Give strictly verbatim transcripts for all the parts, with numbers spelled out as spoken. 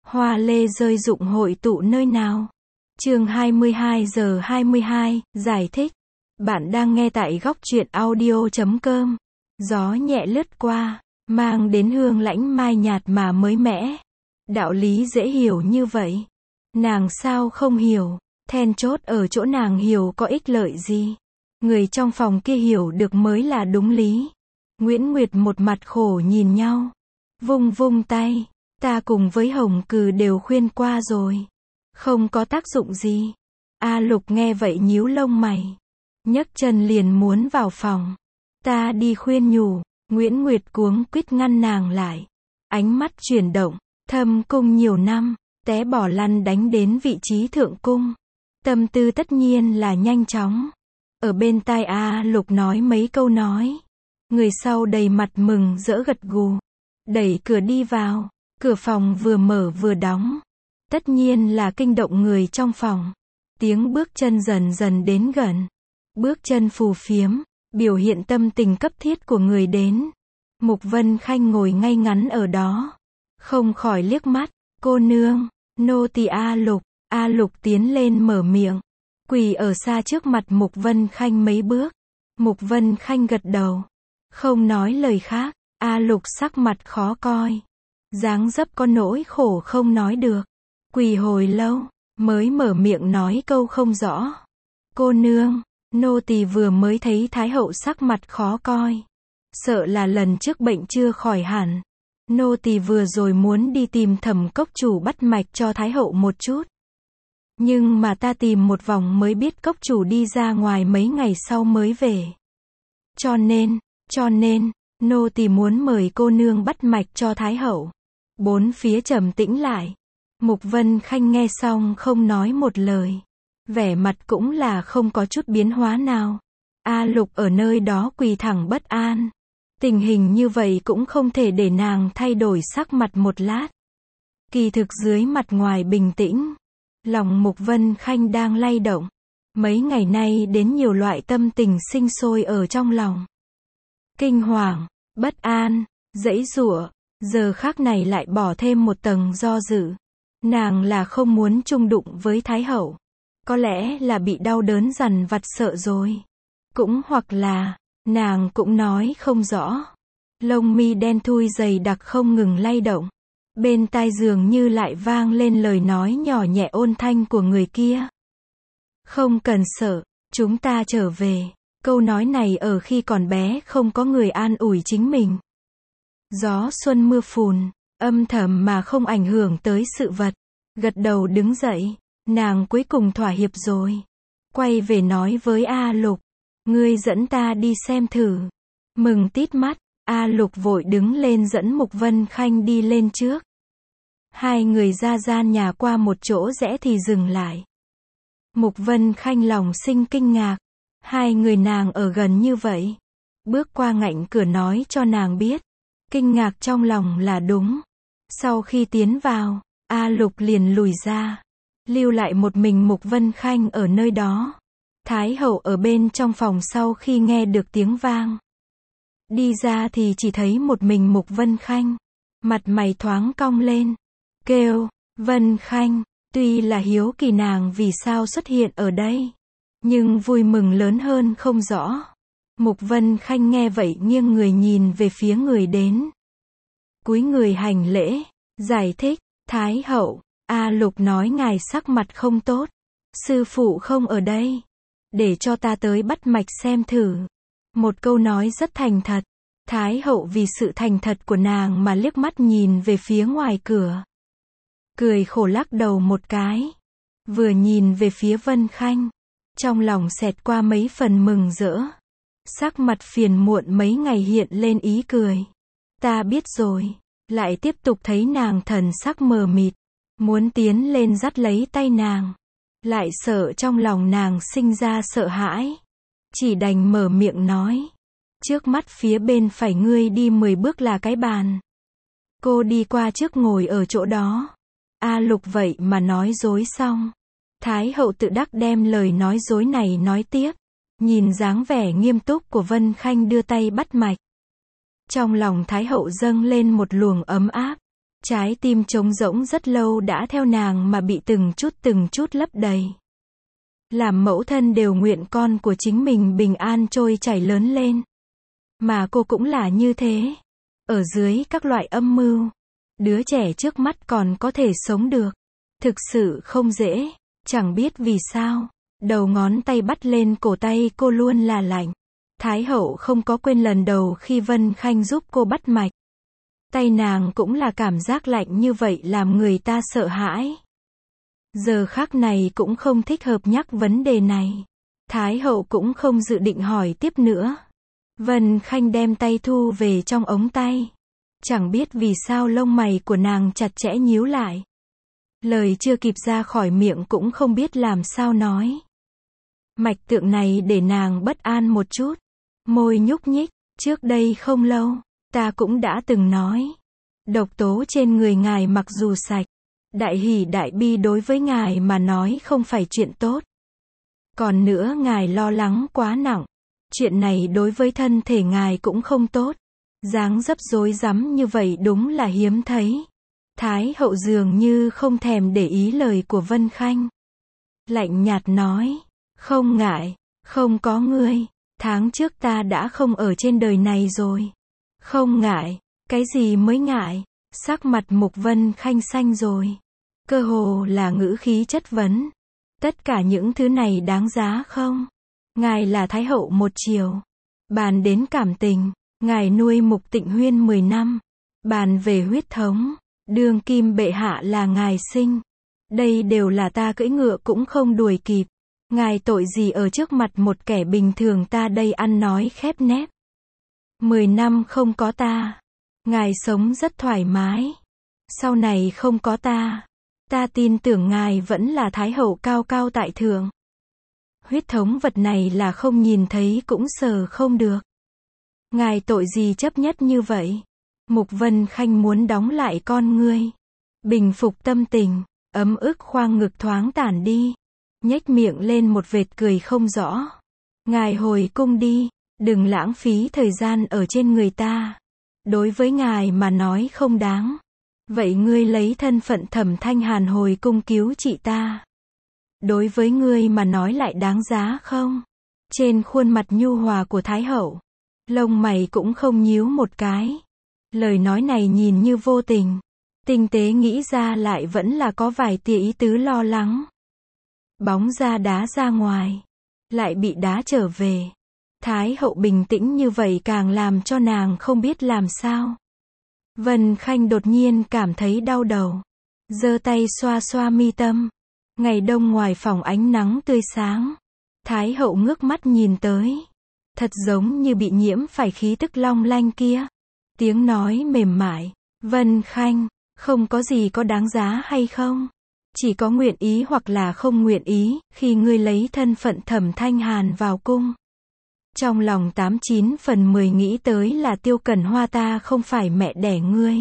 Hoa lê rơi rụng hội tụ nơi nào? Chương hai mươi hai giờ hai mươi hai, giải thích. Bạn đang nghe tại góc truyện audio chấm com. Gió nhẹ lướt qua, mang đến hương lãnh mai nhạt mà mới mẻ. Đạo lý dễ hiểu như vậy. Nàng sao không hiểu, then chốt ở chỗ nàng hiểu có ích lợi gì. Người trong phòng kia hiểu được mới là đúng lý. Nguyễn Nguyệt một mặt khổ nhìn nhau. Vung vung tay, ta cùng với Hồng Cừ đều khuyên qua rồi. Không có tác dụng gì. A Lục nghe vậy nhíu lông mày. Nhấc chân liền muốn vào phòng. Ta đi khuyên nhủ. Nguyễn Nguyệt cuống quýt ngăn nàng lại. Ánh mắt chuyển động. Thâm cung nhiều năm, té bỏ lăn đánh đến vị trí thượng cung. Tâm tư tất nhiên là nhanh chóng. Ở bên tai A Lục nói mấy câu nói. Người sau đầy mặt mừng rỡ gật gù. Đẩy cửa đi vào. Cửa phòng vừa mở vừa đóng. Tất nhiên là kinh động người trong phòng. Tiếng bước chân dần dần đến gần. Bước chân phù phiếm, biểu hiện tâm tình cấp thiết của người đến. Mục Vân Khanh ngồi ngay ngắn ở đó. Không khỏi liếc mắt. Cô nương, nô tỳ A Lục. A Lục tiến lên mở miệng. Quỳ ở xa trước mặt Mục Vân Khanh mấy bước. Mục Vân Khanh gật đầu. Không nói lời khác. A Lục sắc mặt khó coi. Dáng dấp có nỗi khổ không nói được. Quỳ hồi lâu, mới mở miệng nói câu không rõ. Cô nương, nô tỳ vừa mới thấy Thái hậu sắc mặt khó coi. Sợ là lần trước bệnh chưa khỏi hẳn. Nô tỳ vừa rồi muốn đi tìm Thẩm cốc chủ bắt mạch cho Thái hậu một chút. Nhưng mà ta tìm một vòng mới biết cốc chủ đi ra ngoài mấy ngày sau mới về. Cho nên, cho nên, nô tỳ muốn mời cô nương bắt mạch cho Thái hậu. Bốn phía trầm tĩnh lại. Mục Vân Khanh nghe xong không nói một lời. Vẻ mặt cũng là không có chút biến hóa nào. A Lục ở nơi đó quỳ thẳng bất an. Tình hình như vậy cũng không thể để nàng thay đổi sắc mặt một lát. Kỳ thực dưới mặt ngoài bình tĩnh. Lòng Mục Vân Khanh đang lay động. Mấy ngày nay đến nhiều loại tâm tình sinh sôi ở trong lòng. Kinh hoàng, bất an, giãy giụa. Giờ khắc này lại bỏ thêm một tầng do dự. Nàng là không muốn chung đụng với Thái hậu. Có lẽ là bị đau đớn dằn vặt sợ rồi. Cũng hoặc là, nàng cũng nói không rõ. Lông mi đen thui dày đặc không ngừng lay động. Bên tai dường như lại vang lên lời nói nhỏ nhẹ ôn thanh của người kia. Không cần sợ, chúng ta trở về. Câu nói này ở khi còn bé không có người an ủi chính mình. Gió xuân mưa phùn, âm thầm mà không ảnh hưởng tới sự vật. Gật đầu đứng dậy, nàng cuối cùng thỏa hiệp rồi. Quay về nói với A Lục, ngươi dẫn ta đi xem thử. Mừng tít mắt, A Lục vội đứng lên dẫn Mục Vân Khanh đi lên trước. Hai người ra gian nhà qua một chỗ rẽ thì dừng lại. Mục Vân Khanh lòng sinh kinh ngạc. Hai người nàng ở gần như vậy. Bước qua ngạnh cửa nói cho nàng biết. Kinh ngạc trong lòng là đúng. Sau khi tiến vào, A Lục liền lùi ra. Lưu lại một mình Mục Vân Khanh ở nơi đó. Thái hậu ở bên trong phòng sau khi nghe được tiếng vang. Đi ra thì chỉ thấy một mình Mục Vân Khanh. Mặt mày thoáng cong lên. Kêu, Vân Khanh, tuy là hiếu kỳ nàng vì sao xuất hiện ở đây. Nhưng vui mừng lớn hơn không rõ. Mục Vân Khanh nghe vậy nghiêng người nhìn về phía người đến. Cúi người hành lễ, giải thích, Thái hậu, A Lục nói ngài sắc mặt không tốt. Sư phụ không ở đây. Để cho ta tới bắt mạch xem thử. Một câu nói rất thành thật. Thái hậu vì sự thành thật của nàng mà liếc mắt nhìn về phía ngoài cửa. Cười khổ lắc đầu một cái. Vừa nhìn về phía Vân Khanh. Trong lòng xẹt qua mấy phần mừng rỡ. Sắc mặt phiền muộn mấy ngày hiện lên ý cười. Ta biết rồi. Lại tiếp tục thấy nàng thần sắc mờ mịt. Muốn tiến lên dắt lấy tay nàng. Lại sợ trong lòng nàng sinh ra sợ hãi. Chỉ đành mở miệng nói. Trước mắt phía bên phải ngươi đi mười bước là cái bàn. Cô đi qua trước ngồi ở chỗ đó. A Lục vậy mà nói dối xong. Thái hậu tự đắc đem lời nói dối này nói tiếp. Nhìn dáng vẻ nghiêm túc của Vân Khanh đưa tay bắt mạch. Trong lòng Thái hậu dâng lên một luồng ấm áp. Trái tim trống rỗng rất lâu đã theo nàng mà bị từng chút từng chút lấp đầy. Làm mẫu thân đều nguyện con của chính mình bình an trôi chảy lớn lên. Mà cô cũng là như thế. Ở dưới các loại âm mưu, đứa trẻ trước mắt còn có thể sống được. Thực sự không dễ, chẳng biết vì sao. Đầu ngón tay bắt lên cổ tay cô luôn là lạnh. Thái hậu không có quên lần đầu khi Vân Khanh giúp cô bắt mạch. Tay nàng cũng là cảm giác lạnh như vậy làm người ta sợ hãi. Giờ khắc này cũng không thích hợp nhắc vấn đề này. Thái hậu cũng không dự định hỏi tiếp nữa. Vân Khanh đem tay thu về trong ống tay. Chẳng biết vì sao lông mày của nàng chặt chẽ nhíu lại. Lời chưa kịp ra khỏi miệng cũng không biết làm sao nói. Mạch tượng này để nàng bất an một chút. Môi nhúc nhích, trước đây không lâu, ta cũng đã từng nói. Độc tố trên người ngài mặc dù sạch, đại hỷ đại bi đối với ngài mà nói không phải chuyện tốt. Còn nữa ngài lo lắng quá nặng. Chuyện này đối với thân thể ngài cũng không tốt. Dáng dấp rối rắm như vậy đúng là hiếm thấy. Thái hậu dường như không thèm để ý lời của Vân Khanh. Lạnh nhạt nói, không ngại, không có ngươi. Tháng trước ta đã không ở trên đời này rồi. Không ngại, cái gì mới ngại? Sắc mặt Mục Vân Khanh xanh rồi. Cơ hồ là ngữ khí chất vấn. Tất cả những thứ này đáng giá không? Ngài là Thái hậu một chiều. Bàn đến cảm tình, ngài nuôi Mục Tịnh Huyên mười năm. Bàn về huyết thống, đương kim bệ hạ là ngài sinh. Đây đều là ta cưỡi ngựa cũng không đuổi kịp. Ngài tội gì ở trước mặt một kẻ bình thường ta đây ăn nói khép nép. Mười năm không có ta. Ngài sống rất thoải mái. Sau này không có ta. Ta tin tưởng ngài vẫn là Thái hậu cao cao tại thượng. Huyết thống vật này là không nhìn thấy cũng sờ không được. Ngài tội gì chấp nhất như vậy? Mục Vân Khanh muốn đóng lại con ngươi. Bình phục tâm tình, ấm ức khoang ngực thoáng tản đi. Nhếch miệng lên một vệt cười không rõ. Ngài hồi cung đi, đừng lãng phí thời gian ở trên người ta. Đối với ngài mà nói không đáng. Vậy ngươi lấy thân phận Thẩm Thanh Hàn hồi cung cứu chị ta. Đối với ngươi mà nói lại đáng giá không? Trên khuôn mặt nhu hòa của Thái hậu, lông mày cũng không nhíu một cái. Lời nói này nhìn như vô tình. Tinh tế nghĩ ra lại vẫn là có vài tia ý tứ lo lắng. Bóng ra đá ra ngoài, lại bị đá trở về. Thái hậu bình tĩnh như vậy càng làm cho nàng không biết làm sao. Vân Khanh đột nhiên cảm thấy đau đầu. Giơ tay xoa xoa mi tâm. Ngày đông ngoài phòng ánh nắng tươi sáng. Thái hậu ngước mắt nhìn tới. Thật giống như bị nhiễm phải khí tức long lanh kia. Tiếng nói mềm mại. Vân Khanh, không có gì có đáng giá hay không? Chỉ có nguyện ý hoặc là không nguyện ý, khi ngươi lấy thân phận Thẩm Thanh Hàn vào cung. Trong lòng tám chín phần mười nghĩ tới là Tiêu Cẩn Hoa ta không phải mẹ đẻ ngươi.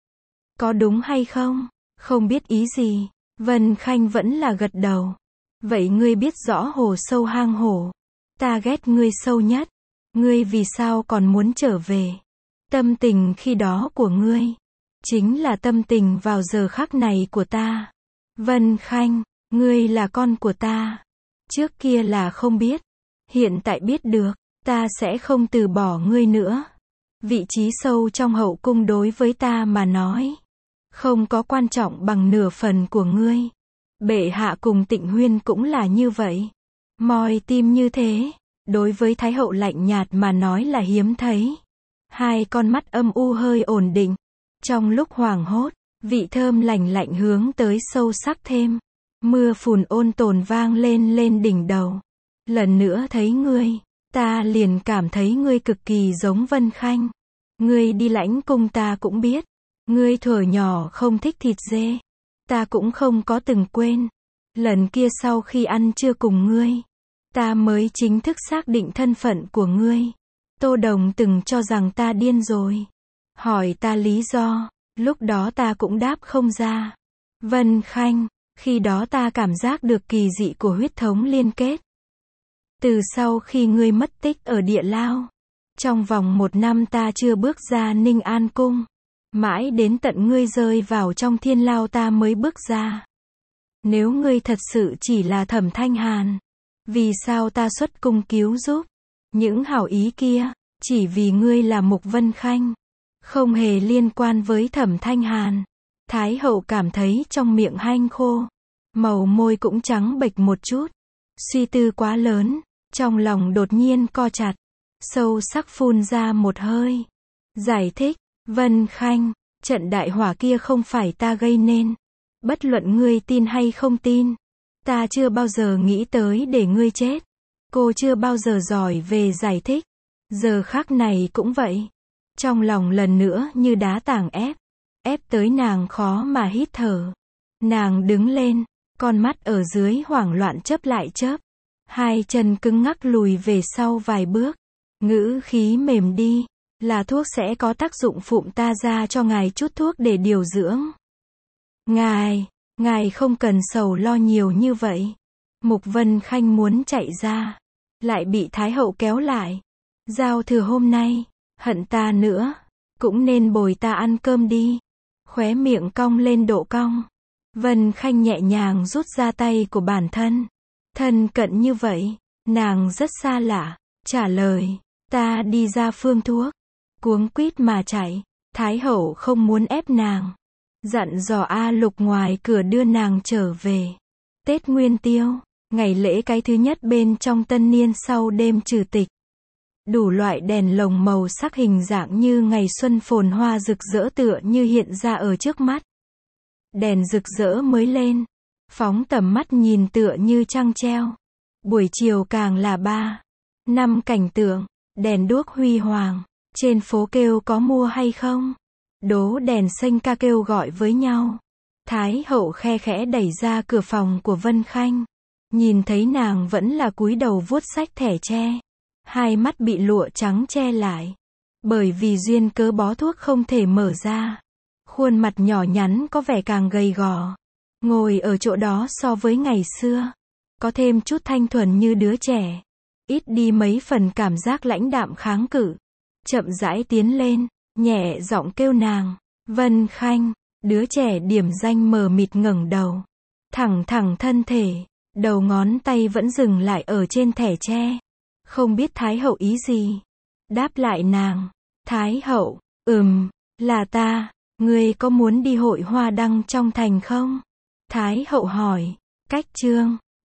Có đúng hay không? Không biết ý gì. Vân Khanh vẫn là gật đầu. Vậy ngươi biết rõ hồ sâu hang hổ. Ta ghét ngươi sâu nhất. Ngươi vì sao còn muốn trở về? Tâm tình khi đó của ngươi chính là tâm tình vào giờ khắc này của ta. Vân Khanh, ngươi là con của ta. Trước kia là không biết. Hiện tại biết được. Ta sẽ không từ bỏ ngươi nữa. Vị trí sâu trong hậu cung đối với ta mà nói. Không có quan trọng bằng nửa phần của ngươi. Bệ hạ cùng Tịnh Huyên cũng là như vậy. Moi tim như thế. Đối với Thái hậu lạnh nhạt mà nói là hiếm thấy. Hai con mắt âm u hơi ổn định. Trong lúc hoảng hốt, vị thơm lành lạnh hướng tới sâu sắc thêm. Mưa phùn ôn tồn vang lên lên đỉnh đầu. Lần nữa thấy ngươi, ta liền cảm thấy ngươi cực kỳ giống Vân Khanh. Ngươi đi lãnh cung ta cũng biết. Ngươi thuở nhỏ không thích thịt dê. Ta cũng không có từng quên. Lần kia sau khi ăn trưa cùng ngươi, ta mới chính thức xác định thân phận của ngươi. Tô Đồng từng cho rằng ta điên rồi. Hỏi ta lý do. Lúc đó ta cũng đáp không ra. Vân Khanh, khi đó ta cảm giác được kỳ dị của huyết thống liên kết. Từ sau khi ngươi mất tích ở địa lao, trong vòng một năm ta chưa bước ra Ninh An Cung. Mãi đến tận ngươi rơi vào trong thiên lao ta mới bước ra. Nếu ngươi thật sự chỉ là Thẩm Thanh Hàn, vì sao ta xuất cung cứu giúp? Những hảo ý kia, chỉ vì ngươi là Mục Vân Khanh, không hề liên quan với Thẩm Thanh Hàn. Thái hậu cảm thấy trong miệng hanh khô, màu môi cũng trắng bệch một chút. Suy tư quá lớn, trong lòng đột nhiên co chặt, sâu sắc phun ra một hơi. Giải thích, Vân Khanh, trận đại hỏa kia không phải ta gây nên. Bất luận ngươi tin hay không tin, ta chưa bao giờ nghĩ tới để ngươi chết. Cô chưa bao giờ giỏi về giải thích. Giờ khắc này cũng vậy. Trong lòng lần nữa như đá tảng ép. Ép tới nàng khó mà hít thở. Nàng đứng lên, con mắt ở dưới hoảng loạn chớp lại chớp. Hai chân cứng ngắc lùi về sau vài bước. Ngữ khí mềm đi. Là thuốc sẽ có tác dụng phụng ta ra cho ngài chút thuốc để điều dưỡng. Ngài, ngài không cần sầu lo nhiều như vậy. Mục Vân Khanh muốn chạy ra, lại bị Thái hậu kéo lại. Giao thừa hôm nay, hận ta nữa, cũng nên bồi ta ăn cơm đi. Khóe miệng cong lên độ cong. Vân Khanh nhẹ nhàng rút ra tay của bản thân. Thân cận như vậy, nàng rất xa lạ. Trả lời, ta đi ra phương thuốc. Cuống quýt mà chạy. Thái hậu không muốn ép nàng. Dặn dò A Lục ngoài cửa đưa nàng trở về. Tết Nguyên Tiêu, ngày lễ cái thứ nhất bên trong tân niên sau đêm trừ tịch. Đủ loại đèn lồng màu sắc hình dạng như ngày xuân phồn hoa rực rỡ tựa như hiện ra ở trước mắt. Đèn rực rỡ mới lên, phóng tầm mắt nhìn tựa như trăng treo. Buổi chiều càng là ba, năm cảnh tượng, đèn đuốc huy hoàng, trên phố kêu có mua hay không? Đố đèn xanh ca kêu gọi với nhau. Thái hậu khe khẽ đẩy ra cửa phòng của Vân Khanh. Nhìn thấy nàng vẫn là cúi đầu vuốt sách thẻ tre. Hai mắt bị lụa trắng che lại. Bởi vì duyên cớ bó thuốc không thể mở ra. Khuôn mặt nhỏ nhắn có vẻ càng gầy gò. Ngồi ở chỗ đó so với ngày xưa. Có thêm chút thanh thuần như đứa trẻ. Ít đi mấy phần cảm giác lãnh đạm kháng cự. Chậm rãi tiến lên, nhẹ giọng kêu nàng. Vân Khanh, đứa trẻ điểm danh mờ mịt ngẩng đầu. Thẳng thẳng thân thể, đầu ngón tay vẫn dừng lại ở trên thẻ tre. Không biết Thái hậu ý gì. Đáp lại nàng. Thái hậu, ừm, là ta, ngươi có muốn đi hội hoa đăng trong thành không? Thái hậu hỏi. Cách chương